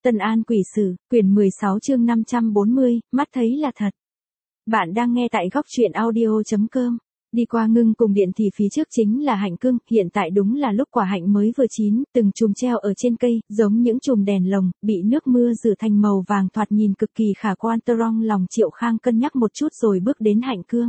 Tân An Quỷ Sử, quyển 16 chương 540, mắt thấy là thật. Bạn đang nghe tại góc truyện audio.com. Đi qua ngưng cùng điện thì phía trước chính là hạnh cương, hiện tại đúng là lúc quả hạnh mới vừa chín, từng chùm treo ở trên cây, giống những chùm đèn lồng, bị nước mưa rửa thành màu vàng thoạt nhìn cực kỳ khả quan. Trong lòng Triệu Khang cân nhắc một chút rồi bước đến hạnh cương.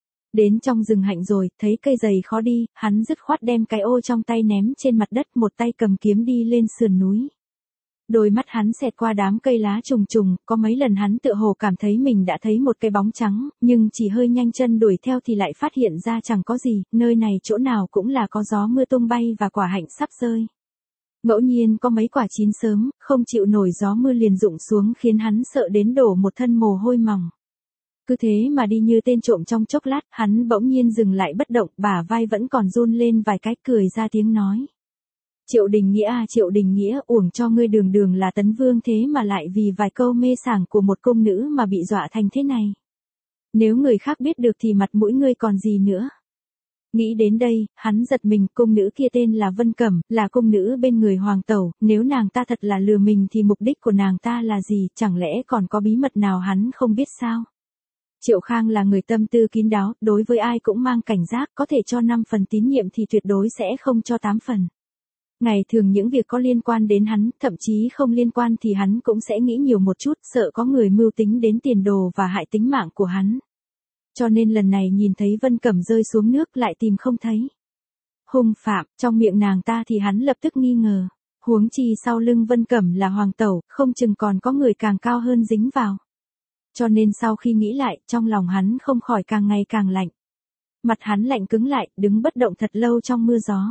Đến trong rừng hạnh rồi, thấy cây dày khó đi, hắn dứt khoát đem cái ô trong tay ném trên mặt đất, một tay cầm kiếm đi lên sườn núi. Đôi mắt hắn xẹt qua đám cây lá trùng trùng, có mấy lần hắn tựa hồ cảm thấy mình đã thấy một cái bóng trắng, nhưng chỉ hơi nhanh chân đuổi theo thì lại phát hiện ra chẳng có gì, nơi này chỗ nào cũng là có gió mưa tung bay và quả hạnh sắp rơi. Ngẫu nhiên có mấy quả chín sớm, không chịu nổi gió mưa liền rụng xuống khiến hắn sợ đến đổ một thân mồ hôi mỏng. Cứ thế mà đi như tên trộm trong chốc lát, hắn bỗng nhiên dừng lại bất động, bả vai vẫn còn run lên vài cái, cười ra tiếng nói. Triệu Đình Nghĩa à, Triệu Đình Nghĩa, uổng cho ngươi đường đường là tấn vương thế mà lại vì vài câu mê sảng của một cung nữ mà bị dọa thành thế này. Nếu người khác biết được thì mặt mũi ngươi còn gì nữa. Nghĩ đến đây, hắn giật mình, cung nữ kia tên là Vân Cẩm, là cung nữ bên người hoàng tẩu, nếu nàng ta thật là lừa mình thì mục đích của nàng ta là gì, chẳng lẽ còn có bí mật nào hắn không biết sao? Triệu Khang là người tâm tư kín đáo, đối với ai cũng mang cảnh giác, có thể cho 5 phần tín nhiệm thì tuyệt đối sẽ không cho 8 phần. Ngày thường những việc có liên quan đến hắn, thậm chí không liên quan thì hắn cũng sẽ nghĩ nhiều một chút, sợ có người mưu tính đến tiền đồ và hại tính mạng của hắn. Cho nên lần này nhìn thấy Vân Cẩm rơi xuống nước lại tìm không thấy. Hung phạm, trong miệng nàng ta thì hắn lập tức nghi ngờ. Huống chi sau lưng Vân Cẩm là hoàng tẩu, không chừng còn có người càng cao hơn dính vào. Cho nên sau khi nghĩ lại, trong lòng hắn không khỏi càng ngày càng lạnh. Mặt hắn lạnh cứng lại, đứng bất động thật lâu trong mưa gió.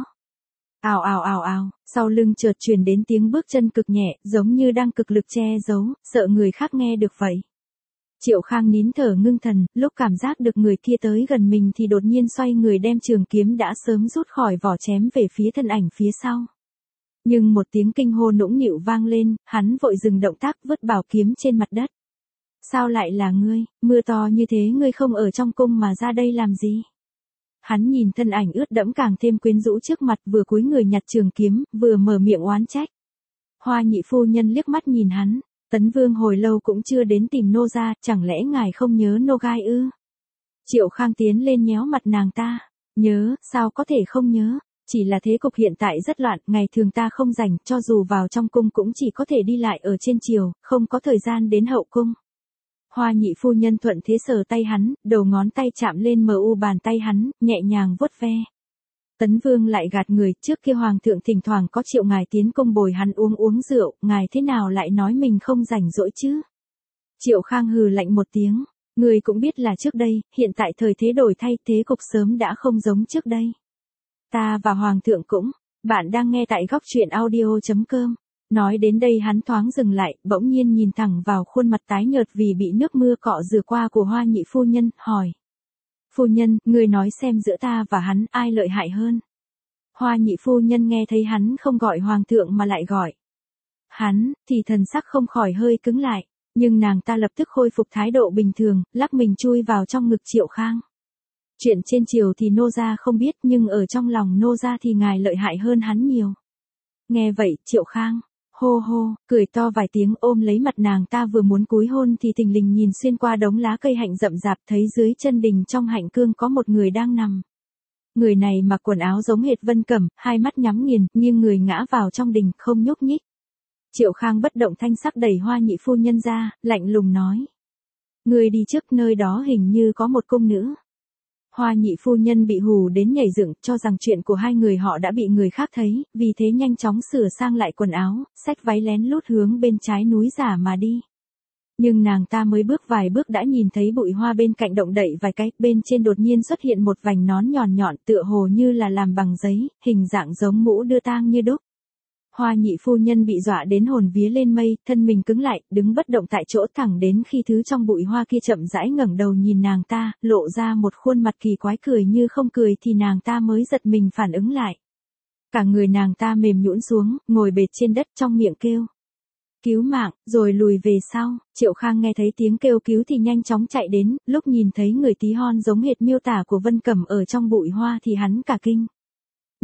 Ào ào ào ào, sau lưng chợt truyền đến tiếng bước chân cực nhẹ, giống như đang cực lực che giấu, sợ người khác nghe được vậy. Triệu Khang nín thở ngưng thần, lúc cảm giác được người kia tới gần mình thì đột nhiên xoay người đem trường kiếm đã sớm rút khỏi vỏ chém về phía thân ảnh phía sau. Nhưng một tiếng kinh hô nũng nịu vang lên, hắn vội dừng động tác vứt bảo kiếm trên mặt đất. Sao lại là ngươi, mưa to như thế ngươi không ở trong cung mà ra đây làm gì? Hắn nhìn thân ảnh ướt đẫm càng thêm quyến rũ trước mặt, vừa cúi người nhặt trường kiếm, vừa mở miệng oán trách. Hoa nhị phu nhân liếc mắt nhìn hắn, Tấn Vương hồi lâu cũng chưa đến tìm nô gia, chẳng lẽ ngài không nhớ nô gai ư? Triệu Khang tiến lên nhéo mặt nàng ta, nhớ, sao có thể không nhớ, chỉ là thế cục hiện tại rất loạn, ngày thường ta không rảnh, cho dù vào trong cung cũng chỉ có thể đi lại ở trên triều, không có thời gian đến hậu cung. Hoa nhị phu nhân thuận thế sờ tay hắn, đầu ngón tay chạm lên bàn tay hắn, nhẹ nhàng vuốt ve. Tấn Vương lại gạt người, trước kia hoàng thượng thỉnh thoảng có triệu ngài tiến cung bồi hắn uống rượu, ngài thế nào lại nói mình không rảnh rỗi chứ? Triệu Khang hừ lạnh một tiếng, người cũng biết là trước đây, hiện tại thời thế đổi thay, thế cục sớm đã không giống trước đây. Ta và hoàng thượng cũng, bạn đang nghe tại góc truyện audio.com. Nói đến đây hắn thoáng dừng lại, bỗng nhiên nhìn thẳng vào khuôn mặt tái nhợt vì bị nước mưa cọ rửa qua của Hoa nhị phu nhân, hỏi. Phu nhân, người nói xem giữa ta và hắn ai lợi hại hơn? Hoa nhị phu nhân nghe thấy hắn không gọi hoàng thượng mà lại gọi hắn, thì thần sắc không khỏi hơi cứng lại, nhưng nàng ta lập tức khôi phục thái độ bình thường, lắc mình chui vào trong ngực Triệu Khang. Chuyện trên triều thì nô gia không biết, nhưng ở trong lòng nô gia thì ngài lợi hại hơn hắn nhiều. Nghe vậy, Triệu Khang hô hô, cười to vài tiếng ôm lấy mặt nàng ta vừa muốn cúi hôn thì thình lình nhìn xuyên qua đống lá cây hạnh rậm rạp thấy dưới chân đình trong hạnh cương có một người đang nằm. Người này mặc quần áo giống hệt Vân Cẩm, hai mắt nhắm nghiền, nghiêng người ngã vào trong đình, không nhúc nhích. Triệu Khang bất động thanh sắc đẩy Hoa nhị phu nhân ra, lạnh lùng nói. Người đi trước, nơi đó hình như có một cung nữ. Hoa nhị phu nhân bị hù đến nhảy dựng, cho rằng chuyện của hai người họ đã bị người khác thấy, vì thế nhanh chóng sửa sang lại quần áo, xách váy lén lút hướng bên trái núi giả mà đi. Nhưng nàng ta mới bước vài bước đã nhìn thấy bụi hoa bên cạnh động đậy vài cái, bên trên đột nhiên xuất hiện một vành nón nhọn nhọn tựa hồ như là làm bằng giấy, hình dạng giống mũ đưa tang như đúc. Hoa nhị phu nhân bị dọa đến hồn vía lên mây, thân mình cứng lại, đứng bất động tại chỗ thẳng đến khi thứ trong bụi hoa kia chậm rãi ngẩng đầu nhìn nàng ta, lộ ra một khuôn mặt kỳ quái cười như không cười thì nàng ta mới giật mình phản ứng lại. Cả người nàng ta mềm nhũn xuống, ngồi bệt trên đất trong miệng kêu. Cứu mạng, rồi lùi về sau, Triệu Khang nghe thấy tiếng kêu cứu thì nhanh chóng chạy đến, lúc nhìn thấy người tí hon giống hệt miêu tả của Vân Cẩm ở trong bụi hoa thì hắn cả kinh.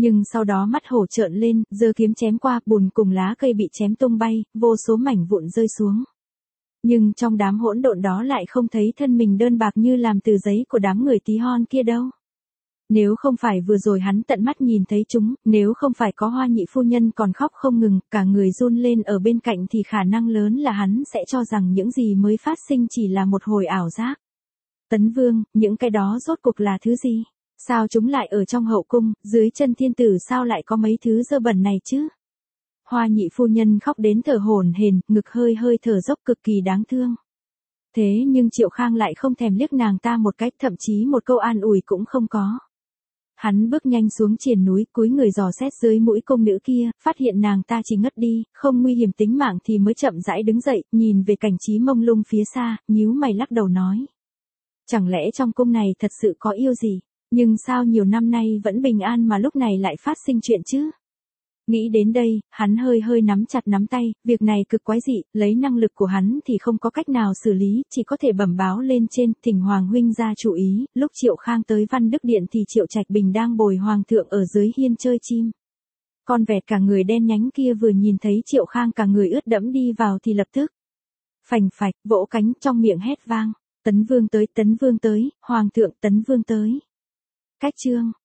Nhưng sau đó mắt hổ trợn lên, giơ kiếm chém qua, bùn cùng lá cây bị chém tung bay, vô số mảnh vụn rơi xuống. Nhưng trong đám hỗn độn đó lại không thấy thân mình đơn bạc như làm từ giấy của đám người tí hon kia đâu. Nếu không phải vừa rồi hắn tận mắt nhìn thấy chúng, nếu không phải có Hoa nhị phu nhân còn khóc không ngừng, cả người run lên ở bên cạnh thì khả năng lớn là hắn sẽ cho rằng những gì mới phát sinh chỉ là một hồi ảo giác. Tấn Vương, những cái đó rốt cuộc là thứ gì? Sao chúng lại ở trong hậu cung, dưới chân thiên tử sao lại có mấy thứ dơ bẩn này chứ? Hoa nhị phu nhân khóc đến thở hổn hển, ngực hơi hơi thở dốc cực kỳ đáng thương. Thế nhưng Triệu Khang lại không thèm liếc nàng ta một cách, thậm chí một câu an ủi cũng không có. Hắn bước nhanh xuống triền núi, cúi người dò xét dưới mũi cung nữ kia, phát hiện nàng ta chỉ ngất đi, không nguy hiểm tính mạng thì mới chậm rãi đứng dậy, nhìn về cảnh trí mông lung phía xa, nhíu mày lắc đầu nói. Chẳng lẽ trong cung này thật sự có yêu gì? Nhưng sao nhiều năm nay vẫn bình an mà lúc này lại phát sinh chuyện chứ? Nghĩ đến đây, hắn hơi hơi nắm chặt nắm tay, việc này cực quái dị, lấy năng lực của hắn thì không có cách nào xử lý, chỉ có thể bẩm báo lên trên, thỉnh Hoàng huynh ra chú ý, lúc Triệu Khang tới Văn Đức Điện thì Triệu Trạch Bình đang bồi Hoàng thượng ở dưới hiên chơi chim. Con vẹt cả người đen nhánh kia vừa nhìn thấy Triệu Khang cả người ướt đẫm đi vào thì lập tức phành phạch, vỗ cánh trong miệng hét vang, Tấn Vương tới, Hoàng thượng, Tấn Vương tới. Cách chương